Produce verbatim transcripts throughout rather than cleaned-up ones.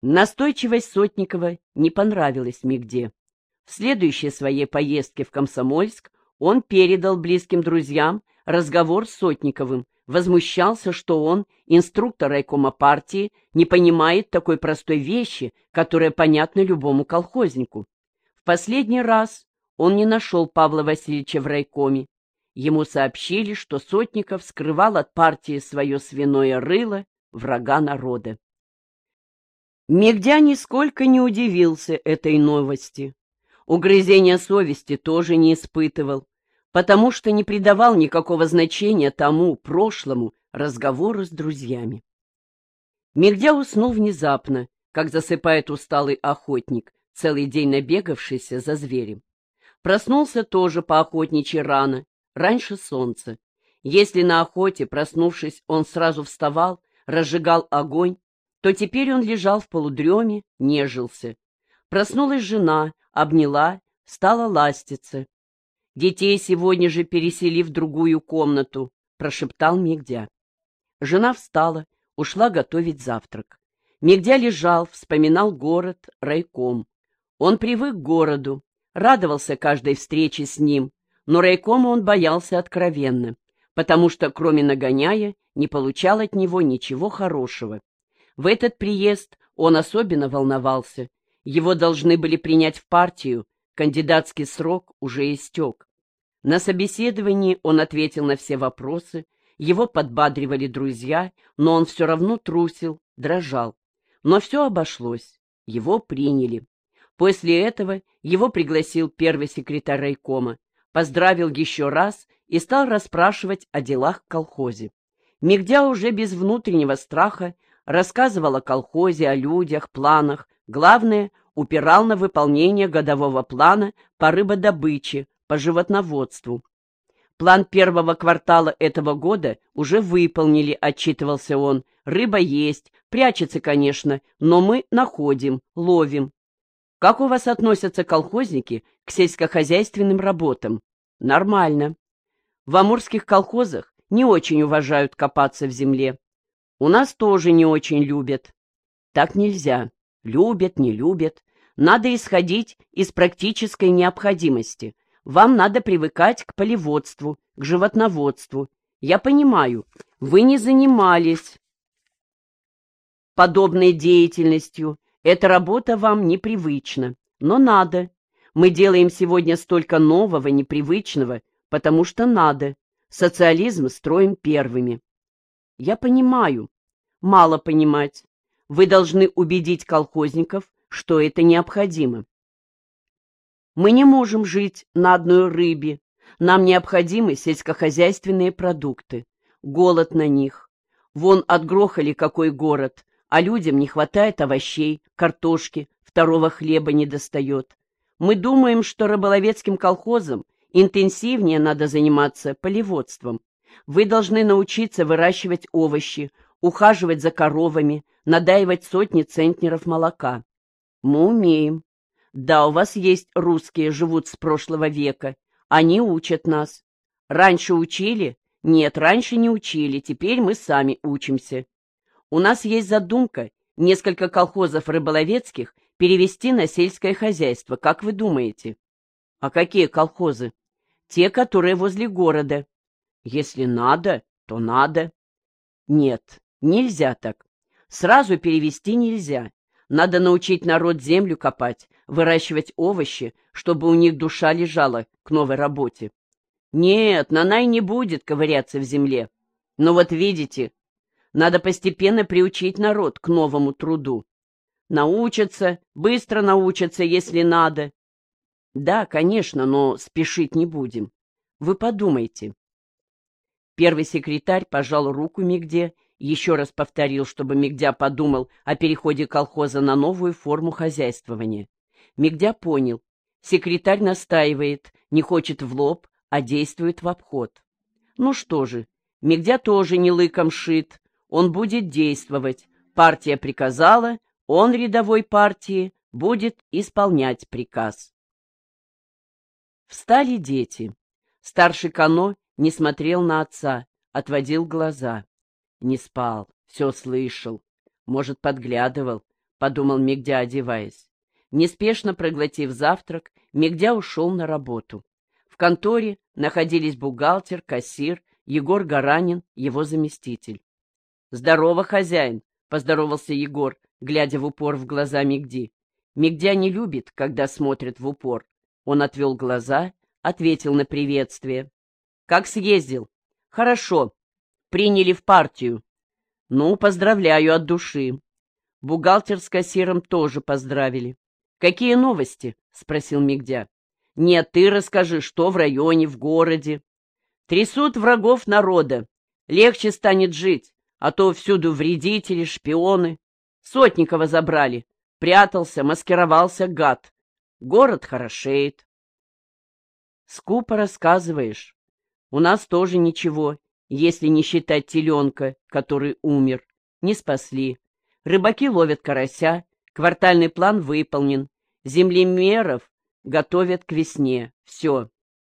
Настойчивость Сотникова не понравилась Мигде. В следующей своей поездке в Комсомольск он передал близким друзьям разговор с Сотниковым, возмущался, что он, инструктор райкома партии, не понимает такой простой вещи, которая понятна любому колхознику. В последний раз он не нашел Павла Васильевича в райкоме. Ему сообщили, что Сотников скрывал от партии свое свиное рыло, врага народа. Мигдя нисколько не удивился этой новости. Угрызения совести тоже не испытывал, потому что не придавал никакого значения тому прошлому разговору с друзьями. Мигдя уснул внезапно, как засыпает усталый охотник, целый день набегавшийся за зверем. Проснулся тоже поохотничьи рано, раньше солнца. Если на охоте, проснувшись, он сразу вставал, разжигал огонь, то теперь он лежал в полудреме, нежился. Проснулась жена, обняла, стала ластиться. «Детей сегодня же пересели в другую комнату», — прошептал Мигдя. Жена встала, ушла готовить завтрак. Мигдя лежал, вспоминал город, райком. Он привык к городу, радовался каждой встрече с ним, но райкома он боялся откровенно, потому что, кроме нагоняя, не получал от него ничего хорошего. В этот приезд он особенно волновался. Его должны были принять в партию, кандидатский срок уже истек. На собеседовании он ответил на все вопросы, его подбадривали друзья, но он все равно трусил, дрожал. Но все обошлось, его приняли. После этого его пригласил первый секретарь райкома, поздравил еще раз и стал расспрашивать о делах в колхозе. Мигдя уже без внутреннего страха рассказывал о колхозе, о людях, планах. Главное, упирал на выполнение годового плана по рыбодобыче, по животноводству. План первого квартала этого года уже выполнили, отчитывался он. Рыба есть, прячется, конечно, но мы находим, ловим. Как у вас относятся колхозники к сельскохозяйственным работам? Нормально. В амурских колхозах не очень уважают копаться в земле. У нас тоже не очень любят. Так нельзя. Любят, не любят. Надо исходить из практической необходимости. Вам надо привыкать к полеводству, к животноводству. Я понимаю, вы не занимались подобной деятельностью. Эта работа вам непривычна, но надо. Мы делаем сегодня столько нового, непривычного, потому что надо. Социализм строим первыми. Я понимаю. Мало понимать. Вы должны убедить колхозников, что это необходимо. Мы не можем жить на одной рыбе. Нам необходимы сельскохозяйственные продукты. Голод на них. Вон отгрохали какой город, а людям не хватает овощей, картошки, второго хлеба не достает. Мы думаем, что рыболовецким колхозам интенсивнее надо заниматься полеводством. Вы должны научиться выращивать овощи, ухаживать за коровами, надаивать сотни центнеров молока. Мы умеем. Да, у вас есть русские, живут с прошлого века. Они учат нас. Раньше учили? Нет, раньше не учили, теперь мы сами учимся. У нас есть задумка несколько колхозов рыболовецких перевести на сельское хозяйство. Как вы думаете? А какие колхозы? Те, которые возле города. Если надо, то надо. Нет, нельзя так. Сразу перевести нельзя. Надо научить народ землю копать, выращивать овощи, чтобы у них душа лежала к новой работе. Нет, Нанай не будет ковыряться в земле. Но вот видите, надо постепенно приучить народ к новому труду. Научатся, быстро научатся, если надо. Да, конечно, но спешить не будем. Вы подумайте. Первый секретарь пожал руку Мигде, еще раз повторил, чтобы Мигдя подумал о переходе колхоза на новую форму хозяйствования. Мигдя понял. Секретарь настаивает, не хочет в лоб, а действует в обход. Ну что же, Мигдя тоже не лыком шит. Он будет действовать. Партия приказала, он, рядовой партии, будет исполнять приказ. Встали дети. Старший Кано не смотрел на отца, отводил глаза. Не спал, все слышал. Может, подглядывал. — подумал Мигдя, одеваясь. Неспешно проглотив завтрак, Мигдя ушел на работу. В конторе находились бухгалтер, кассир, Егор Гаранин, его заместитель. — Здорово, хозяин! — поздоровался Егор, глядя в упор в глаза Мигди. Мигдя не любит, когда смотрят в упор. Он отвел глаза, ответил на приветствие. — Как съездил? — Хорошо. Приняли в партию. — Ну, поздравляю от души. Бухгалтер с кассиром тоже поздравили. — Какие новости? — спросил Мигдя. — Нет, ты расскажи, что в районе, в городе. — Трясут врагов народа. Легче станет жить, а то всюду вредители, шпионы. Сотникова забрали. Прятался, маскировался гад. Город хорошеет. — Скупо рассказываешь. У нас тоже ничего, если не считать теленка, который умер. Не спасли. Рыбаки ловят карася, квартальный план выполнен. Землемеров готовят к весне. Все.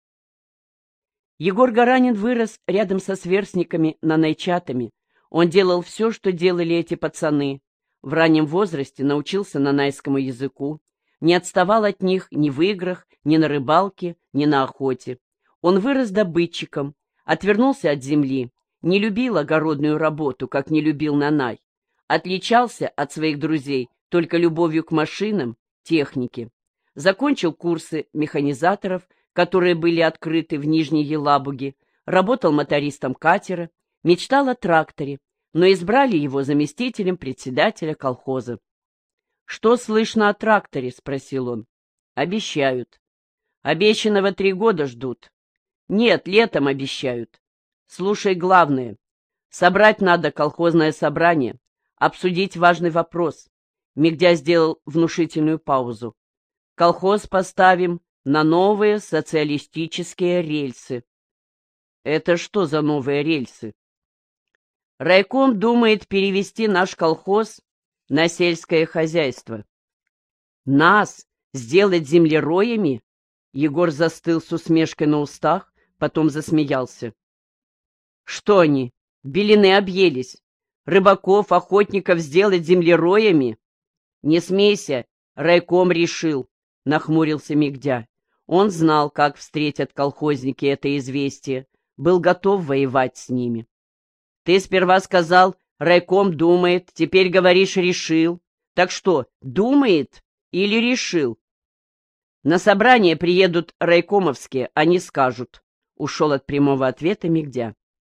Егор Гаранин вырос рядом со сверстниками нанайчатами. Он делал все, что делали эти пацаны. В раннем возрасте научился нанайскому языку. Не отставал от них ни в играх, ни на рыбалке, ни на охоте. Он вырос добытчиком, отвернулся от земли, не любил огородную работу, как не любил Нанай. Отличался от своих друзей только любовью к машинам, технике. Закончил курсы механизаторов, которые были открыты в Нижней Елабуге, работал мотористом катера, мечтал о тракторе, но избрали его заместителем председателя колхоза. — Что слышно о тракторе? — спросил он. — Обещают. — Обещанного три года ждут. — Нет, летом обещают. Слушай, главное. Собрать надо колхозное собрание, обсудить важный вопрос. Мигдя сделал внушительную паузу. Колхоз поставим на новые социалистические рельсы. — Это что за новые рельсы? Райком думает перевести наш колхоз на сельское хозяйство. Нас сделать землероями? Егор застыл с усмешкой на устах, потом засмеялся. Что они, белины объелись? Рыбаков, охотников сделать землероями? Не смейся, райком решил, нахмурился Мигдя. Он знал, как встретят колхозники это известие, был готов воевать с ними. Ты сперва сказал, райком думает, теперь говоришь, решил. Так что, думает или решил? На собрание приедут райкомовские, они скажут. Ушел от прямого ответа Мигдя.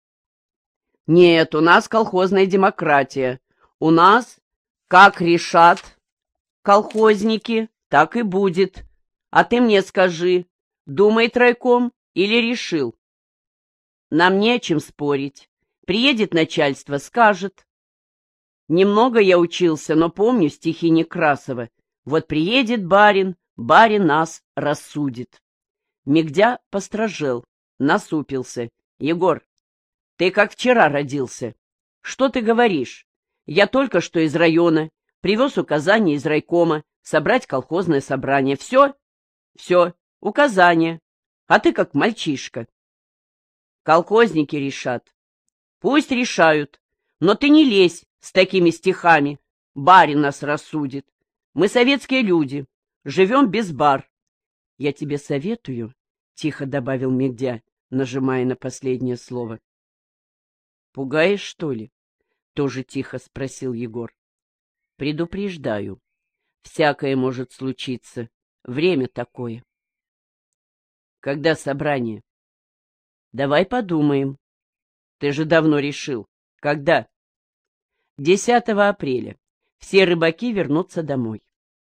Нет, у нас колхозная демократия. У нас, как решат колхозники, так и будет. А ты мне скажи, думает райком или решил? Нам не о чем спорить. Приедет начальство, скажет. Немного я учился, но помню стихи Некрасова. Вот приедет барин, барин нас рассудит. Мигдя постражел, насупился. Егор, ты как вчера родился. Что ты говоришь? Я только что из района, привез указание из райкома, собрать колхозное собрание. Все? Все, указание. А ты как мальчишка. Колхозники решат. Пусть решают, но ты не лезь с такими стихами. Барин нас рассудит. Мы советские люди, живем без бар. Я тебе советую, — тихо добавил Мигдя, нажимая на последнее слово. Пугаешь, что ли? — тоже тихо спросил Егор. Предупреждаю. Всякое может случиться. Время такое. Когда собрание? Давай подумаем. Ты же давно решил. Когда? десятого апреля. Все рыбаки вернутся домой.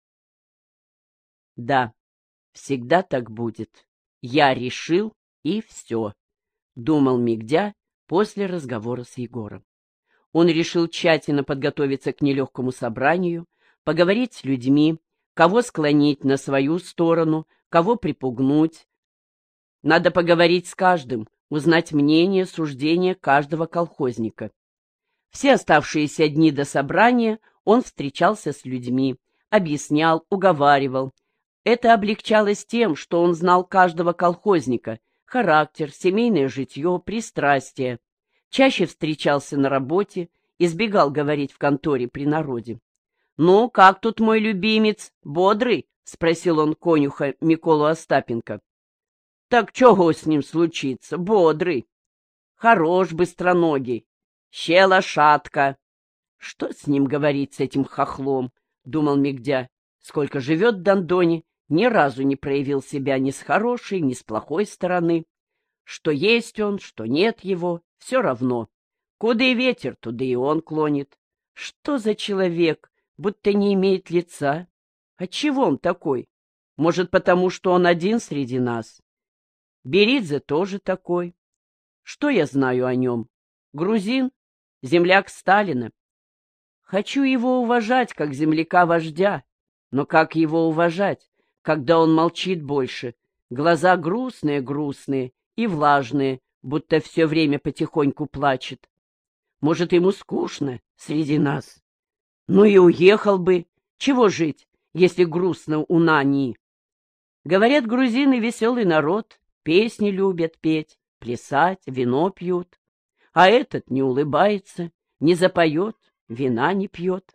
Да, всегда так будет. Я решил, и все, — думал Мигдя после разговора с Егором. Он решил тщательно подготовиться к нелегкому собранию, поговорить с людьми, кого склонить на свою сторону, кого припугнуть. Надо поговорить с каждым, узнать мнение, суждение каждого колхозника. Все оставшиеся дни до собрания он встречался с людьми, объяснял, уговаривал. Это облегчалось тем, что он знал каждого колхозника, характер, семейное житье, пристрастия. Чаще встречался на работе, избегал говорить в конторе при народе. «Ну, как тут мой любимец? Бодрый?» — спросил он конюха Миколу Остапенко. «Так чего с ним случится? Бодрый. Хорош быстроногий. Ще лошадка». «Что с ним говорить, с этим хохлом?» — думал Мигдя. «Сколько живет в Дондоне, ни разу не проявил себя ни с хорошей, ни с плохой стороны. Что есть он, что нет его, все равно. Куда и ветер, туда и он клонит. Что за человек, будто не имеет лица? Отчего он такой? Может, потому что он один среди нас? Беридзе тоже такой. Что я знаю о нем? Грузин? Земляк Сталина? Хочу его уважать, как земляка-вождя. Но как его уважать, когда он молчит больше? Глаза грустные-грустные и влажные, будто все время потихоньку плачет. Может, ему скучно среди нас? Ну и уехал бы. Чего жить, если грустно у Нани? Говорят, грузины веселый народ, песни любят петь, плясать, вино пьют. А этот не улыбается, не запоет, вина не пьет.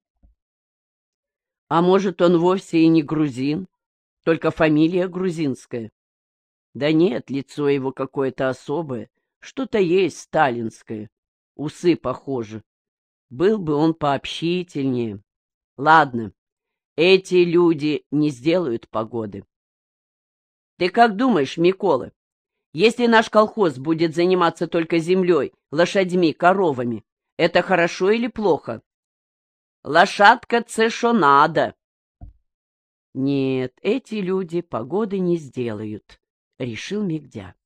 А может, он вовсе и не грузин, только фамилия грузинская? Да нет, лицо его какое-то особое, что-то есть сталинское, усы похожи. Был бы он пообщительнее. Ладно, эти люди не сделают погоды. Ты как думаешь, Микола, если наш колхоз будет заниматься только землей, лошадьми, коровами, это хорошо или плохо? Лошадка — це шо надо. Нет, эти люди погоды не сделают, решил Мигдя.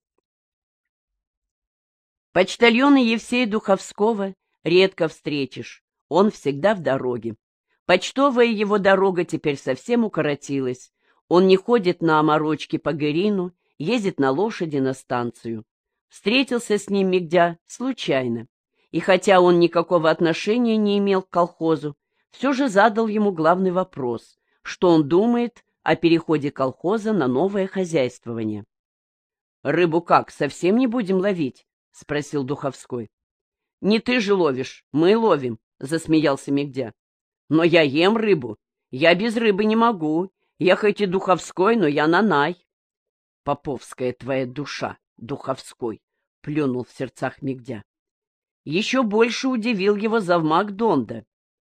Почтальона Евсея Духовского редко встретишь, он всегда в дороге. Почтовая его дорога теперь совсем укоротилась. Он не ходит на оморочке по Гырину, ездит на лошади на станцию. Встретился с ним Мигдя случайно, и хотя он никакого отношения не имел к колхозу, все же задал ему главный вопрос, что он думает о переходе колхоза на новое хозяйствование. «Рыбу как, совсем не будем ловить?» — спросил Духовской. «Не ты же ловишь, мы ловим», — засмеялся Мигдя. «Но я ем рыбу, я без рыбы не могу, я хоть и Духовской, но я нанай». «Поповская твоя душа, Духовской», — плюнул в сердцах Мигдя. Еще больше удивил его завмак Донда.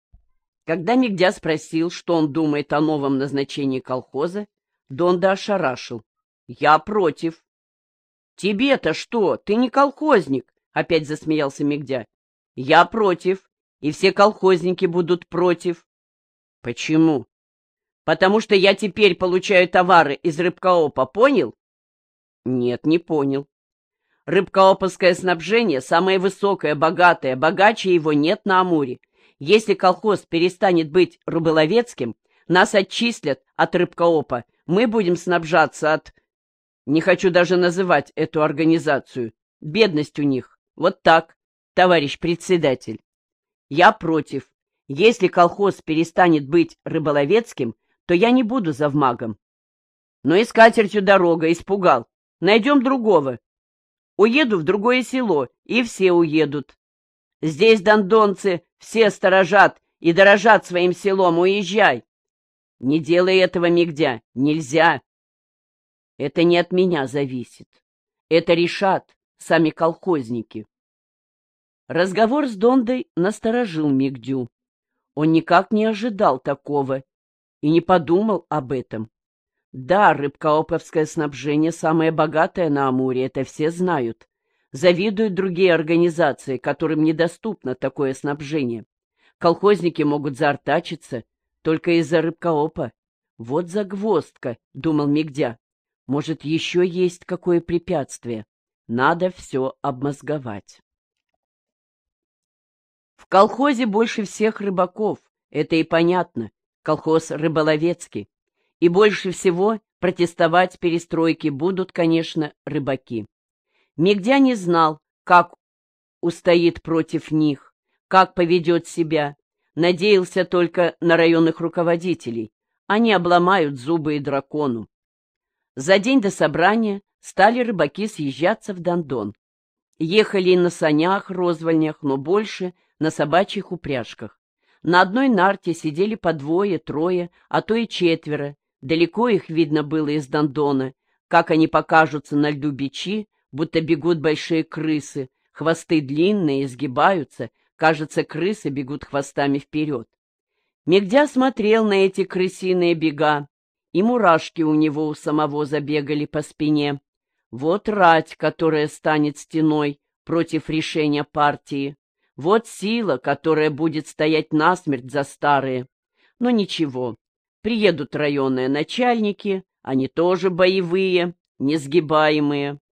Когда Мигдя спросил, что он думает о новом назначении колхоза, Донда ошарашил. «Я против». «Тебе-то что? Ты не колхозник», — опять засмеялся Мигдя. «Я против, и все колхозники будут против». «Почему?» «Потому что я теперь получаю товары из Рыбкоопа, понял?» «Нет, не понял. Рыбкооповское снабжение самое высокое, богатое, богаче его нет на Амуре. Если колхоз перестанет быть рыболовецким, нас отчислят от Рыбкоопа, мы будем снабжаться от... Не хочу даже называть эту организацию. Бедность у них. Вот так, товарищ председатель. Я против. Если колхоз перестанет быть рыболовецким, то я не буду завмагом. Но и с катертью дорога, испугал. Найдем другого. Уеду в другое село, и все уедут. Здесь дондонцы все сторожат и дорожат своим селом, уезжай. Не делай этого, Мигдя, нельзя. Это не от меня зависит. Это решат сами колхозники. Разговор с Дондой насторожил Мигдю. Он никак не ожидал такого и не подумал об этом. Да, рыбкооповское снабжение самое богатое на Амуре, это все знают. Завидуют другие организации, которым недоступно такое снабжение. Колхозники могут заортачиться только из-за Рыбкоопа. Вот загвоздка, — думал Мигдя. Может, еще есть какое препятствие? Надо все обмозговать. В колхозе больше всех рыбаков, это и понятно, колхоз рыболовецкий. И больше всего протестовать перестройки будут, конечно, рыбаки. Мигдя не знал, как устоит против них, как поведет себя. Надеялся только на районных руководителей. Они обломают зубы и дракону. За день до собрания стали рыбаки съезжаться в Дондон. Ехали на санях, розвальнях, но больше на собачьих упряжках. На одной нарте сидели по двое, трое, а то и четверо. Далеко их видно было из Дондона. Как они покажутся на льду бичи, будто бегут большие крысы. Хвосты длинные, изгибаются. Кажется, крысы бегут хвостами вперед. Мегдя смотрел на эти крысиные бега, и мурашки у него у самого забегали по спине. Вот рать, которая станет стеной против решения партии. Вот сила, которая будет стоять насмерть за старые. Но ничего, приедут районные начальники, они тоже боевые, несгибаемые.